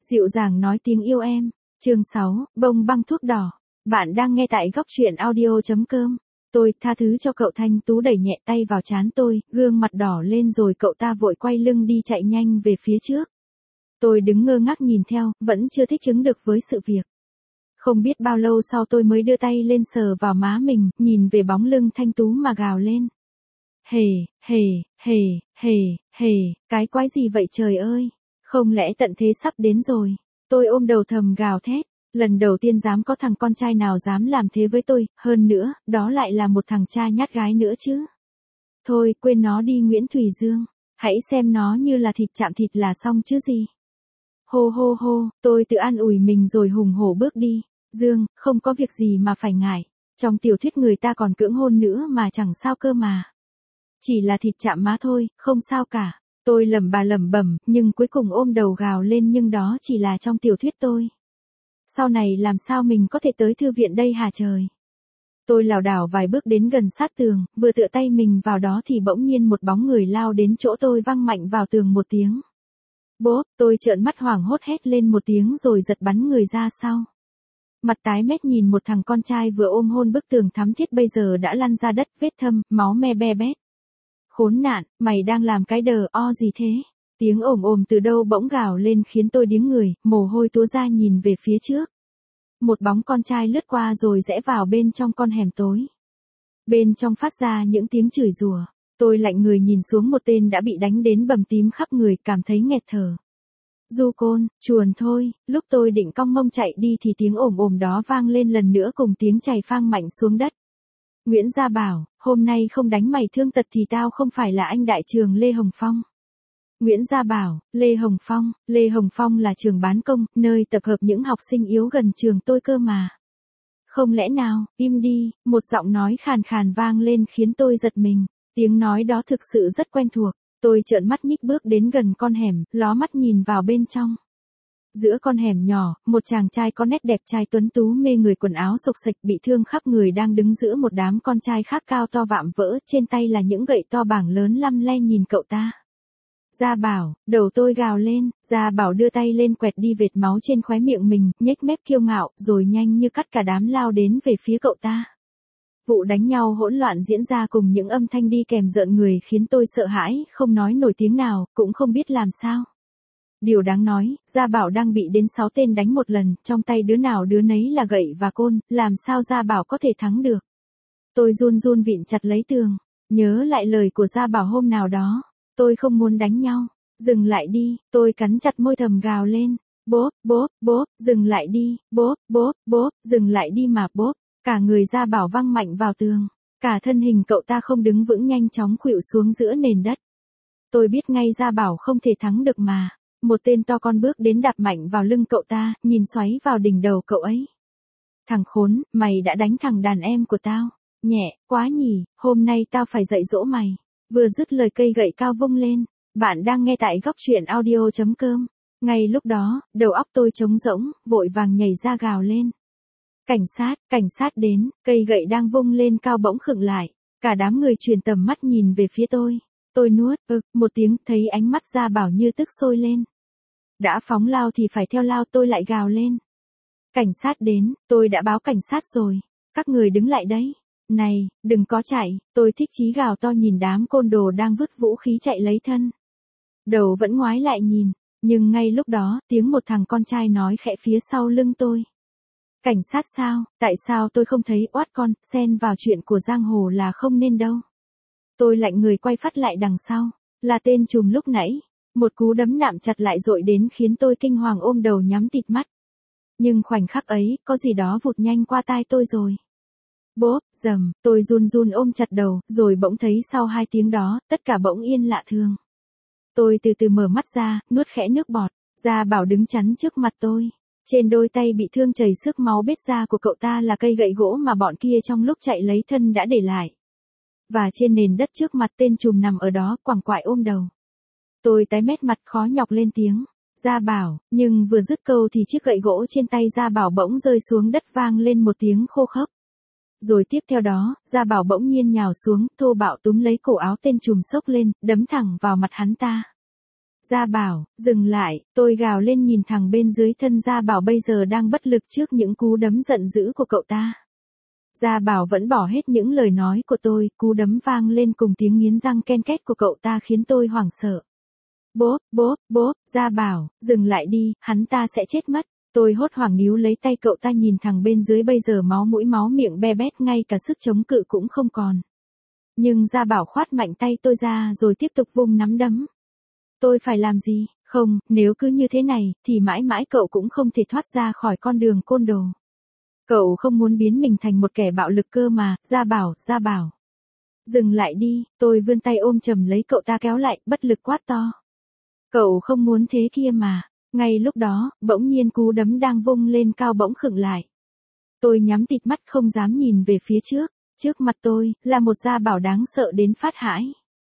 Dịu dàng nói tiếng yêu em. Chương 6, bông băng thuốc đỏ. Bạn đang nghe tại góc truyện audio.com. Tôi tha thứ cho cậu. Thanh Tú đẩy nhẹ tay vào trán tôi, gương mặt đỏ lên rồi cậu ta vội quay lưng đi chạy nhanh về phía trước. Tôi đứng ngơ ngác nhìn theo, vẫn chưa thích ứng được với sự việc. Không biết bao lâu sau tôi mới đưa tay lên sờ vào má mình, nhìn về bóng lưng Thanh Tú mà gào lên. Hề, hề, hề, hề, hề, cái quái gì vậy trời ơi? Không lẽ tận thế sắp đến rồi? Tôi ôm đầu thầm gào thét. Lần đầu tiên dám có thằng con trai nào dám làm thế với tôi, hơn nữa, đó lại là một thằng cha nhát gái nữa chứ. Thôi, quên nó đi Nguyễn Thùy Dương. Hãy xem nó như là thịt chạm thịt là xong chứ gì. Hô hô hô, tôi tự an ủi mình rồi hùng hổ bước đi. Dương, không có việc gì mà phải ngại. Trong tiểu thuyết người ta còn cưỡng hôn nữa mà chẳng sao cơ mà. Chỉ là thịt chạm má thôi, không sao cả. Tôi lẩm bẩm, nhưng cuối cùng ôm đầu gào lên, nhưng đó chỉ là trong tiểu thuyết tôi. Sau này làm sao mình có thể tới thư viện đây hả trời? Tôi lảo đảo vài bước đến gần sát tường, vừa tựa tay mình vào đó thì bỗng nhiên một bóng người lao đến chỗ tôi, văng mạnh vào tường một tiếng. Bốp, tôi trợn mắt hoảng hốt hét lên một tiếng rồi giật bắn người ra sau. Mặt tái mét nhìn một thằng con trai vừa ôm hôn bức tường thắm thiết bây giờ đã lăn ra đất, vết thâm, máu me be bét. Khốn nạn, mày đang làm cái đờ o gì thế? Tiếng ồm ồm từ đâu bỗng gào lên khiến tôi điếng người, mồ hôi túa ra nhìn về phía trước. Một bóng con trai lướt qua rồi rẽ vào bên trong con hẻm tối. Bên trong phát ra những tiếng chửi rủa. Tôi lạnh người nhìn xuống một tên đã bị đánh đến bầm tím khắp người, cảm thấy nghẹt thở. Du Côn, chuồn thôi. Lúc tôi định cong mông chạy đi thì tiếng ồm ồm đó vang lên lần nữa cùng tiếng chày phang mạnh xuống đất. Nguyễn Gia Bảo, hôm nay không đánh mày thương tật thì tao không phải là anh đại trường Lê Hồng Phong. Nguyễn Gia Bảo, Lê Hồng Phong là trường bán công, nơi tập hợp những học sinh yếu gần trường tôi cơ mà. Không lẽ nào, im đi, một giọng nói khàn khàn vang lên khiến tôi giật mình. Tiếng nói đó thực sự rất quen thuộc. Tôi trợn mắt nhích bước đến gần con hẻm, ló mắt nhìn vào bên trong. Giữa con hẻm nhỏ, một chàng trai có nét đẹp trai tuấn tú mê người, quần áo xộc xệch bị thương khắp người đang đứng giữa một đám con trai khác cao to vạm vỡ, trên tay là những gậy to bảng lớn lăm le nhìn cậu ta. Gia Bảo, đầu tôi gào lên, Gia Bảo đưa tay lên quẹt đi vệt máu trên khóe miệng mình, nhếch mép kiêu ngạo, rồi nhanh như cắt cả đám lao đến về phía cậu ta. Vụ đánh nhau hỗn loạn diễn ra cùng những âm thanh đi kèm rợn người khiến tôi sợ hãi, không nói nổi tiếng nào, cũng không biết làm sao. Điều đáng nói, Gia Bảo đang bị đến 6 tên đánh một lần, trong tay đứa nào đứa nấy là gậy và côn, làm sao Gia Bảo có thể thắng được. Tôi run run vịn chặt lấy tường, nhớ lại lời của Gia Bảo hôm nào đó, tôi không muốn đánh nhau, dừng lại đi, tôi cắn chặt môi thầm gào lên, bốp, bốp, bốp, dừng lại đi, bốp, bốp, bốp, dừng lại đi mà bốp, cả người Gia Bảo văng mạnh vào tường, cả thân hình cậu ta không đứng vững nhanh chóng khuỵu xuống giữa nền đất. Tôi biết ngay Gia Bảo không thể thắng được mà. Một tên to con bước đến đạp mạnh vào lưng cậu ta, nhìn xoáy vào đỉnh đầu cậu ấy. Thằng khốn, mày đã đánh thằng đàn em của tao. Nhẹ, quá nhỉ, hôm nay tao phải dạy dỗ mày. Vừa dứt lời cây gậy cao vung lên. Bạn đang nghe tại góc truyện audio.com. Ngay lúc đó, đầu óc tôi trống rỗng, vội vàng nhảy ra gào lên. Cảnh sát đến, cây gậy đang vung lên cao bỗng khựng lại. Cả đám người truyền tầm mắt nhìn về phía tôi. Tôi nuốt, một tiếng, thấy ánh mắt Gia Bảo như tức sôi lên. Đã phóng lao thì phải theo lao, tôi lại gào lên. Cảnh sát đến, tôi đã báo cảnh sát rồi. Các người đứng lại đấy. Này, đừng có chạy, tôi thích chí gào to nhìn đám côn đồ đang vứt vũ khí chạy lấy thân. Đầu vẫn ngoái lại nhìn, nhưng ngay lúc đó, tiếng một thằng con trai nói khẽ phía sau lưng tôi. Cảnh sát sao, tại sao tôi không thấy oát con, xen vào chuyện của giang hồ là không nên đâu. Tôi lạnh người quay phát lại đằng sau, là tên trùm lúc nãy. Một cú đấm nạm chặt lại dội đến khiến tôi kinh hoàng ôm đầu nhắm tịt mắt. Nhưng khoảnh khắc ấy, có gì đó vụt nhanh qua tai tôi rồi. Bốp, dầm, tôi run run ôm chặt đầu, rồi bỗng thấy sau 2 tiếng đó, tất cả bỗng yên lạ thường. Tôi từ từ mở mắt ra, nuốt khẽ nước bọt, Gia Bảo đứng chắn trước mặt tôi. Trên đôi tay bị thương chảy xước máu bết ra của cậu ta là cây gậy gỗ mà bọn kia trong lúc chạy lấy thân đã để lại. Và trên nền đất trước mặt tên trùm nằm ở đó, quẳng quại ôm đầu. Tôi tái mét mặt khó nhọc lên tiếng, Gia Bảo, nhưng vừa dứt câu thì chiếc gậy gỗ trên tay Gia Bảo bỗng rơi xuống đất vang lên một tiếng khô khốc. Rồi tiếp theo đó, Gia Bảo bỗng nhiên nhào xuống, thô bạo túm lấy cổ áo tên trùm xốc lên, đấm thẳng vào mặt hắn ta. Gia Bảo, dừng lại, tôi gào lên nhìn thẳng bên dưới thân Gia Bảo bây giờ đang bất lực trước những cú đấm giận dữ của cậu ta. Gia Bảo vẫn bỏ hết những lời nói của tôi, cú đấm vang lên cùng tiếng nghiến răng ken két của cậu ta khiến tôi hoảng sợ. Bốp, bốp, bốp, Gia Bảo, dừng lại đi, hắn ta sẽ chết mất. Tôi hốt hoảng níu lấy tay cậu ta nhìn thẳng bên dưới bây giờ máu mũi máu miệng be bét ngay cả sức chống cự cũng không còn. Nhưng Gia Bảo khoát mạnh tay tôi ra rồi tiếp tục vung nắm đấm. Tôi phải làm gì? Không, nếu cứ như thế này, thì mãi mãi cậu cũng không thể thoát ra khỏi con đường côn đồ. Cậu không muốn biến mình thành một kẻ bạo lực cơ mà, Gia Bảo, Gia Bảo. Dừng lại đi, tôi vươn tay ôm chầm lấy cậu ta kéo lại, bất lực quát to. Cậu không muốn thế kia mà. Ngay lúc đó, bỗng nhiên cú đấm đang vung lên cao bỗng khựng lại. Tôi nhắm tịt mắt không dám nhìn về phía trước. Trước mặt tôi, là một Gia Bảo đáng sợ đến phát hãi.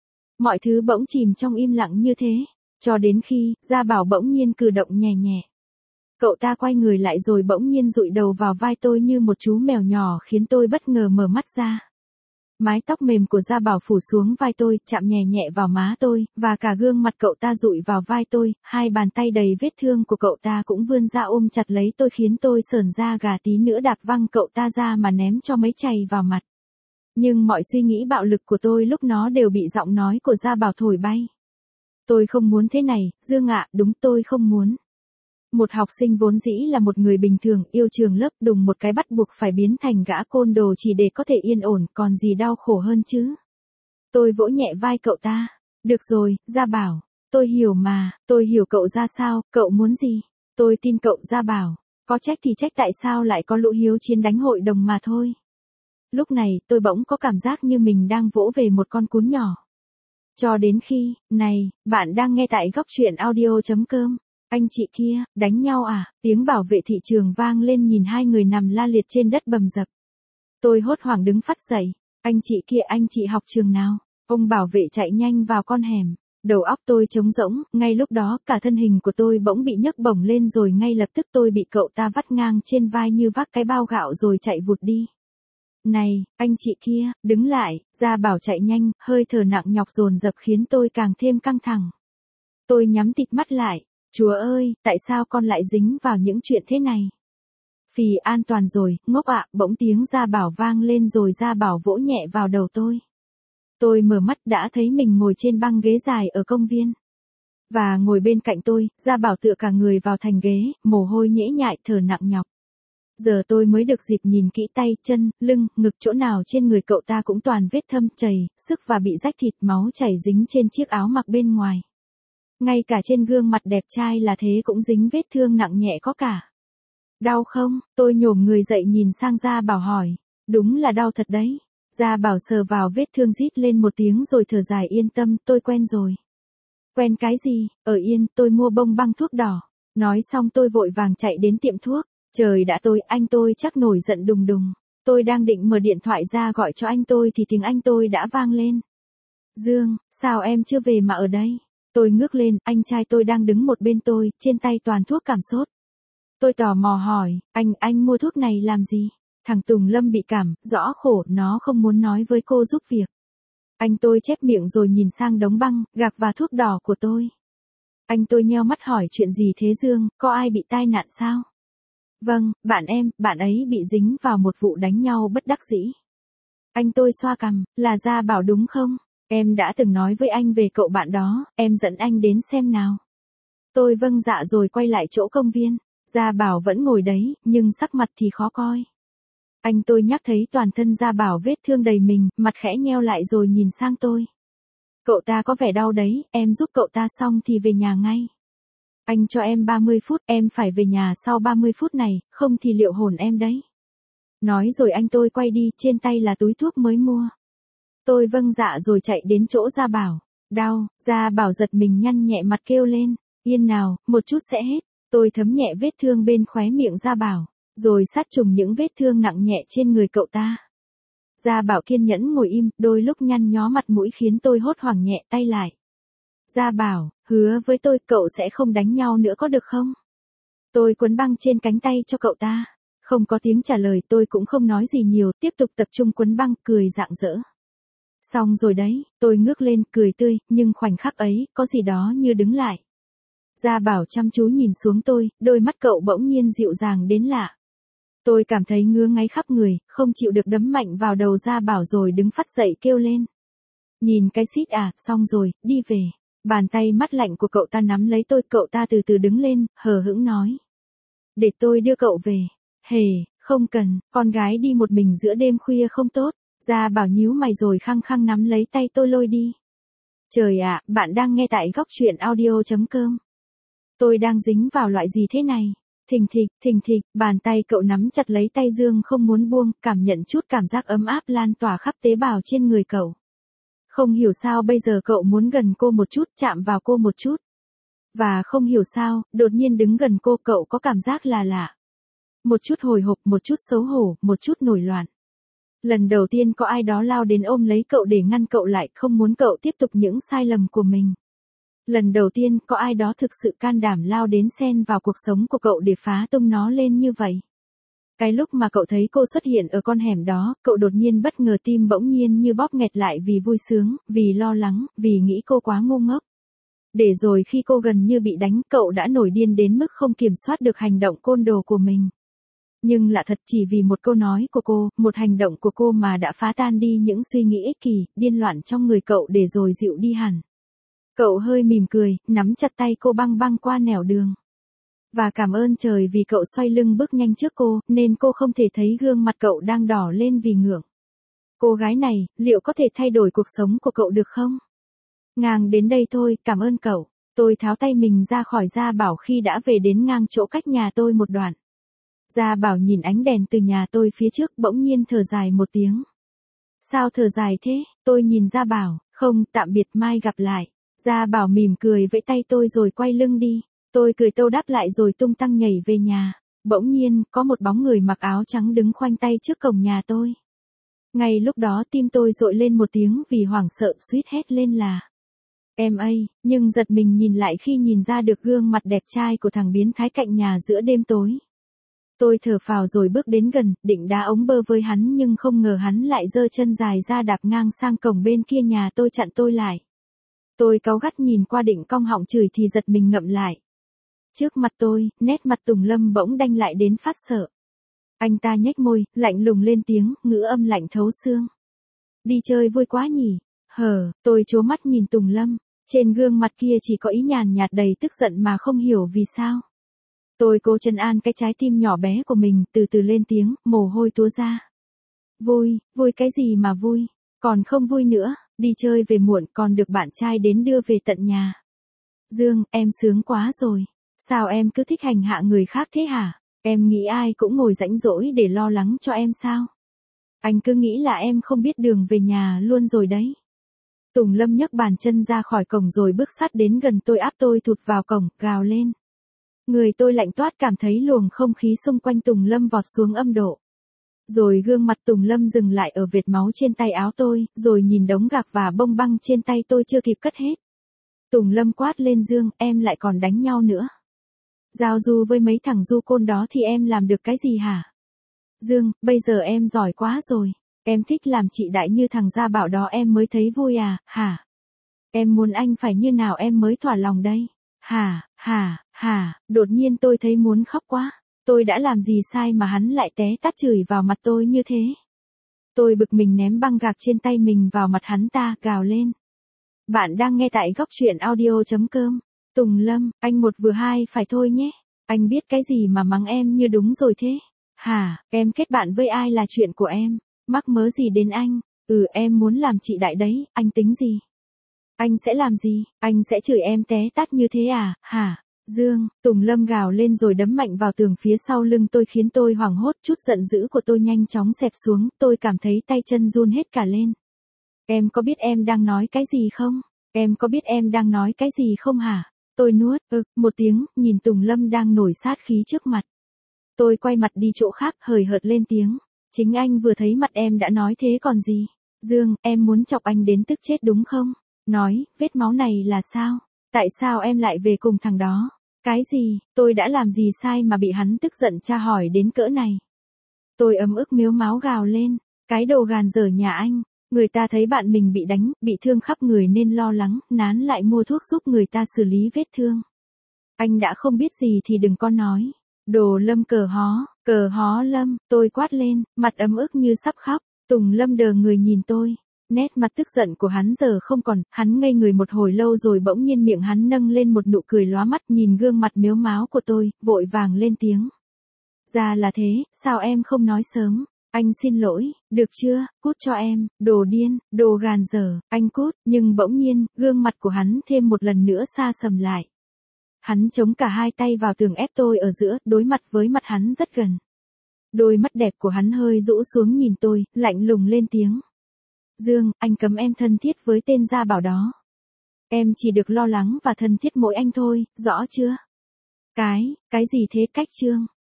Mọi thứ bỗng chìm trong im lặng như thế, cho đến khi, Gia Bảo bỗng nhiên cử động nhẹ nhẹ. Cậu ta quay người lại rồi bỗng nhiên dụi đầu vào vai tôi như một chú mèo nhỏ khiến tôi bất ngờ mở mắt ra. Mái tóc mềm của Gia Bảo phủ xuống vai tôi, chạm nhẹ nhẹ vào má tôi, và cả gương mặt cậu ta dụi vào vai tôi, hai bàn tay đầy vết thương của cậu ta cũng vươn ra ôm chặt lấy tôi khiến tôi sởn da gà tí nữa đạp văng cậu ta ra mà ném cho mấy chày vào mặt. Nhưng mọi suy nghĩ bạo lực của tôi lúc nó đều bị giọng nói của Gia Bảo thổi bay. Tôi không muốn thế này, Dương ạ, đúng tôi không muốn. Một học sinh vốn dĩ là một người bình thường, yêu trường lớp, đùng một cái bắt buộc phải biến thành gã côn đồ chỉ để có thể yên ổn, còn gì đau khổ hơn chứ. Tôi vỗ nhẹ vai cậu ta. Được rồi, Gia Bảo. Tôi hiểu mà, tôi hiểu cậu ra sao, cậu muốn gì. Tôi tin cậu Gia Bảo. Có trách thì trách tại sao lại có lũ hiếu chiến đánh hội đồng mà thôi. Lúc này, tôi bỗng có cảm giác như mình đang vỗ về một con cún nhỏ. Cho đến khi, này, bạn đang nghe tại góc truyện audio.com. Anh chị kia, đánh nhau à? Tiếng bảo vệ thị trường vang lên nhìn hai người nằm la liệt trên đất bầm dập. Tôi hốt hoảng đứng phắt dậy. Anh chị kia, anh chị học trường nào? Ông bảo vệ chạy nhanh vào con hẻm. Đầu óc tôi trống rỗng, ngay lúc đó cả thân hình của tôi bỗng bị nhấc bổng lên rồi ngay lập tức tôi bị cậu ta vắt ngang trên vai như vác cái bao gạo rồi chạy vụt đi. Này, anh chị kia, đứng lại, Gia Bảo chạy nhanh, hơi thở nặng nhọc dồn dập khiến tôi càng thêm căng thẳng. Tôi nhắm tịt mắt lại. Chúa ơi, tại sao con lại dính vào những chuyện thế này? Phì an toàn rồi, ngốc ạ, bỗng tiếng Gia Bảo vang lên rồi Gia Bảo vỗ nhẹ vào đầu tôi. Tôi mở mắt đã thấy mình ngồi trên băng ghế dài ở công viên. Và ngồi bên cạnh tôi, Gia Bảo tựa cả người vào thành ghế, mồ hôi nhễ nhại thở nặng nhọc. Giờ tôi mới được dịp nhìn kỹ tay, chân, lưng, ngực chỗ nào trên người cậu ta cũng toàn vết thâm chảy, sức và bị rách thịt máu chảy dính trên chiếc áo mặc bên ngoài. Ngay cả trên gương mặt đẹp trai là thế cũng dính vết thương nặng nhẹ có cả. Đau không? Tôi nhổm người dậy nhìn sang Gia Bảo hỏi. Đúng là đau thật đấy. Gia Bảo sờ vào vết thương rít lên một tiếng rồi thở dài yên tâm, tôi quen rồi. Quen cái gì? Ở Yên, tôi mua bông băng thuốc đỏ. Nói xong tôi vội vàng chạy đến tiệm thuốc. Trời đã tối, anh tôi chắc nổi giận đùng đùng. Tôi đang định mở điện thoại ra gọi cho anh tôi thì tiếng anh tôi đã vang lên. Dương, sao em chưa về mà ở đây? Tôi ngước lên, anh trai tôi đang đứng một bên tôi, trên tay toàn thuốc cảm sốt. Tôi tò mò hỏi, anh mua thuốc này làm gì? Thằng Tùng Lâm bị cảm, rõ khổ, nó không muốn nói với cô giúp việc. Anh tôi chép miệng rồi nhìn sang đống băng, gạc và thuốc đỏ của tôi. Anh tôi nheo mắt hỏi chuyện gì thế Dương, có ai bị tai nạn sao? Vâng, bạn ấy bị dính vào một vụ đánh nhau bất đắc dĩ. Anh tôi xoa cằm, là Gia Bảo đúng không? Em đã từng nói với anh về cậu bạn đó, em dẫn anh đến xem nào. Tôi vâng dạ rồi quay lại chỗ công viên. Gia Bảo vẫn ngồi đấy, nhưng sắc mặt thì khó coi. Anh tôi nhắc thấy toàn thân Gia Bảo vết thương đầy mình, mặt khẽ nheo lại rồi nhìn sang tôi. Cậu ta có vẻ đau đấy, em giúp cậu ta xong thì về nhà ngay. Anh cho em 30 phút, em phải về nhà sau 30 phút này, không thì liệu hồn em đấy. Nói rồi anh tôi quay đi, trên tay là túi thuốc mới mua. Tôi vâng dạ rồi chạy đến chỗ Gia Bảo. Đau, Gia Bảo giật mình nhăn nhẹ mặt kêu lên. Yên nào, một chút sẽ hết. Tôi thấm nhẹ vết thương bên khóe miệng Gia Bảo, rồi sát trùng những vết thương nặng nhẹ trên người cậu ta. Gia Bảo kiên nhẫn ngồi im, đôi lúc nhăn nhó mặt mũi khiến tôi hốt hoảng nhẹ tay lại. Gia Bảo, hứa với tôi cậu sẽ không đánh nhau nữa có được không? Tôi quấn băng trên cánh tay cho cậu ta. Không có tiếng trả lời tôi cũng không nói gì nhiều, tiếp tục tập trung quấn băng cười rạng rỡ. Xong rồi đấy, tôi ngước lên, cười tươi, nhưng khoảnh khắc ấy, có gì đó như đứng lại. Gia Bảo chăm chú nhìn xuống tôi, đôi mắt cậu bỗng nhiên dịu dàng đến lạ. Tôi cảm thấy ngứa ngáy khắp người, không chịu được đấm mạnh vào đầu Gia Bảo rồi đứng phắt dậy kêu lên. Nhìn cái xít à, xong rồi, đi về. Bàn tay mắt lạnh của cậu ta nắm lấy tôi, cậu ta từ từ đứng lên, hờ hững nói. Để tôi đưa cậu về. Hề, không cần, con gái đi một mình giữa đêm khuya không tốt. Gia Bảo nhíu mày rồi khăng khăng nắm lấy tay tôi lôi đi. Trời ạ, bạn đang nghe tại góc truyện audio.com. Tôi đang dính vào loại gì thế này? Thình thịch, bàn tay cậu nắm chặt lấy tay Dương không muốn buông, cảm nhận chút cảm giác ấm áp lan tỏa khắp tế bào trên người cậu. Không hiểu sao bây giờ cậu muốn gần cô một chút, chạm vào cô một chút. Và không hiểu sao, đột nhiên đứng gần cô cậu có cảm giác là lạ. Một chút hồi hộp, một chút xấu hổ, một chút nổi loạn. Lần đầu tiên có ai đó lao đến ôm lấy cậu để ngăn cậu lại, không muốn cậu tiếp tục những sai lầm của mình. Lần đầu tiên có ai đó thực sự can đảm lao đến xen vào cuộc sống của cậu để phá tung nó lên như vậy. Cái lúc mà cậu thấy cô xuất hiện ở con hẻm đó, cậu đột nhiên bất ngờ tim bỗng nhiên như bóp nghẹt lại vì vui sướng, vì lo lắng, vì nghĩ cô quá ngu ngốc. Để rồi khi cô gần như bị đánh, cậu đã nổi điên đến mức không kiểm soát được hành động côn đồ của mình. Nhưng lạ thật, chỉ vì một câu nói của cô, một hành động của cô mà đã phá tan đi những suy nghĩ ích kỷ, điên loạn trong người cậu để rồi dịu đi hẳn. Cậu hơi mỉm cười, nắm chặt tay cô băng băng qua nẻo đường. Và cảm ơn trời vì cậu xoay lưng bước nhanh trước cô, nên cô không thể thấy gương mặt cậu đang đỏ lên vì ngượng. Cô gái này, liệu có thể thay đổi cuộc sống của cậu được không? Ngang đến đây thôi, cảm ơn cậu. Tôi tháo tay mình ra khỏi Gia Bảo khi đã về đến ngang chỗ cách nhà tôi một đoạn. Gia Bảo nhìn ánh đèn từ nhà tôi phía trước, bỗng nhiên thở dài một tiếng. Sao thở dài thế? Tôi nhìn Gia Bảo, không, tạm biệt, mai gặp lại. Gia Bảo mỉm cười vẫy tay tôi rồi quay lưng đi. Tôi cười tâu đáp lại rồi tung tăng nhảy về nhà. Bỗng nhiên, có một bóng người mặc áo trắng đứng khoanh tay trước cổng nhà tôi. Ngay lúc đó tim tôi dội lên một tiếng vì hoảng sợ, suýt hét lên là em ơi, nhưng giật mình nhìn lại khi nhìn ra được gương mặt đẹp trai của thằng biến thái cạnh nhà giữa đêm tối. Tôi thở phào rồi bước đến gần, định đá ống bơ với hắn nhưng không ngờ hắn lại giơ chân dài ra đạp ngang sang cổng bên kia nhà tôi chặn tôi lại. Tôi cáu gắt nhìn qua định cong họng chửi thì giật mình ngậm lại. Trước mặt tôi, nét mặt Tùng Lâm bỗng đanh lại đến phát sợ. Anh ta nhếch môi, lạnh lùng lên tiếng, ngữ âm lạnh thấu xương. Đi chơi vui quá nhỉ? Tôi trố mắt nhìn Tùng Lâm, trên gương mặt kia chỉ có ý nhàn nhạt đầy tức giận mà không hiểu vì sao. Tôi cố trấn an cái trái tim nhỏ bé của mình, từ từ lên tiếng, mồ hôi túa ra. Vui cái gì mà vui, còn không vui nữa, đi chơi về muộn còn được bạn trai đến đưa về tận nhà. Dương, em sướng quá rồi, sao em cứ thích hành hạ người khác thế hả? Em nghĩ ai cũng ngồi rãnh rỗi để lo lắng cho em sao? Anh cứ nghĩ là em không biết đường về nhà luôn rồi đấy. Tùng Lâm nhấc bàn chân ra khỏi cổng rồi bước sát đến gần tôi, áp tôi thụt vào cổng, gào lên. Người tôi lạnh toát, cảm thấy luồng không khí xung quanh Tùng Lâm vọt xuống âm độ. Rồi gương mặt Tùng Lâm dừng lại ở vệt máu trên tay áo tôi, rồi nhìn đống gạc và bông băng trên tay tôi chưa kịp cất hết. Tùng Lâm quát lên, Dương, em lại còn đánh nhau nữa. Giao du với mấy thằng du côn đó thì em làm được cái gì hả? Dương, bây giờ em giỏi quá rồi. Em thích làm chị đại như thằng Gia Bảo đó em mới thấy vui à, hả? Em muốn anh phải như nào em mới thỏa lòng đây? Đột nhiên tôi thấy muốn khóc quá. Tôi đã làm gì sai mà hắn lại té tát chửi vào mặt tôi như thế? Tôi bực mình ném băng gạc trên tay mình vào mặt hắn ta, gào lên. Bạn đang nghe tại góc truyện audio.com. Tùng Lâm, anh một vừa hai phải thôi nhé. Anh biết cái gì mà mắng em như đúng rồi thế? Em kết bạn với ai là chuyện của em. Mắc mớ gì đến anh? Em muốn làm chị đại đấy, anh tính gì? Anh sẽ làm gì? Anh sẽ chửi em té tát như thế à? Dương, Tùng Lâm gào lên rồi đấm mạnh vào tường phía sau lưng tôi khiến tôi hoảng hốt, chút giận dữ của tôi nhanh chóng xẹp xuống, tôi cảm thấy tay chân run hết cả lên. Em có biết em đang nói cái gì không? Em có biết em đang nói cái gì không hả? Tôi nuốt, một tiếng, nhìn Tùng Lâm đang nổi sát khí trước mặt. Tôi quay mặt đi chỗ khác, hời hợt lên tiếng. Chính anh vừa thấy mặt em đã nói thế còn gì? Dương, em muốn chọc anh đến tức chết đúng không? Nói, vết máu này là sao? Tại sao em lại về cùng thằng đó? Cái gì, tôi đã làm gì sai mà bị hắn tức giận tra hỏi đến cỡ này? Tôi ấm ức mếu máo gào lên. Cái đồ gàn dở nhà anh, Người ta thấy bạn mình bị đánh, bị thương khắp người nên lo lắng, nán lại mua thuốc giúp người ta xử lý vết thương. Anh đã không biết gì thì đừng có nói. Đồ Lâm cờ hó Lâm, tôi quát lên, mặt ấm ức như sắp khóc. Tùng Lâm đờ người nhìn tôi. Nét mặt tức giận của hắn giờ không còn, hắn ngây người một hồi lâu rồi bỗng nhiên miệng hắn nâng lên một nụ cười lóa mắt nhìn gương mặt mếu máo của tôi, vội vàng lên tiếng. Ra là thế, sao em không nói sớm? Anh xin lỗi, được chưa, cút cho em, đồ điên, đồ gàn dở, anh cút, nhưng bỗng nhiên, gương mặt của hắn thêm một lần nữa xa sầm lại. Hắn chống cả hai tay vào tường ép tôi ở giữa, đối mặt với mặt hắn rất gần. Đôi mắt đẹp của hắn hơi rũ xuống nhìn tôi, lạnh lùng lên tiếng. Dương, anh cấm em thân thiết với tên gia bảo đó. Em chỉ được lo lắng và thân thiết mỗi anh thôi, rõ chưa? Cái gì thế Cách Trương?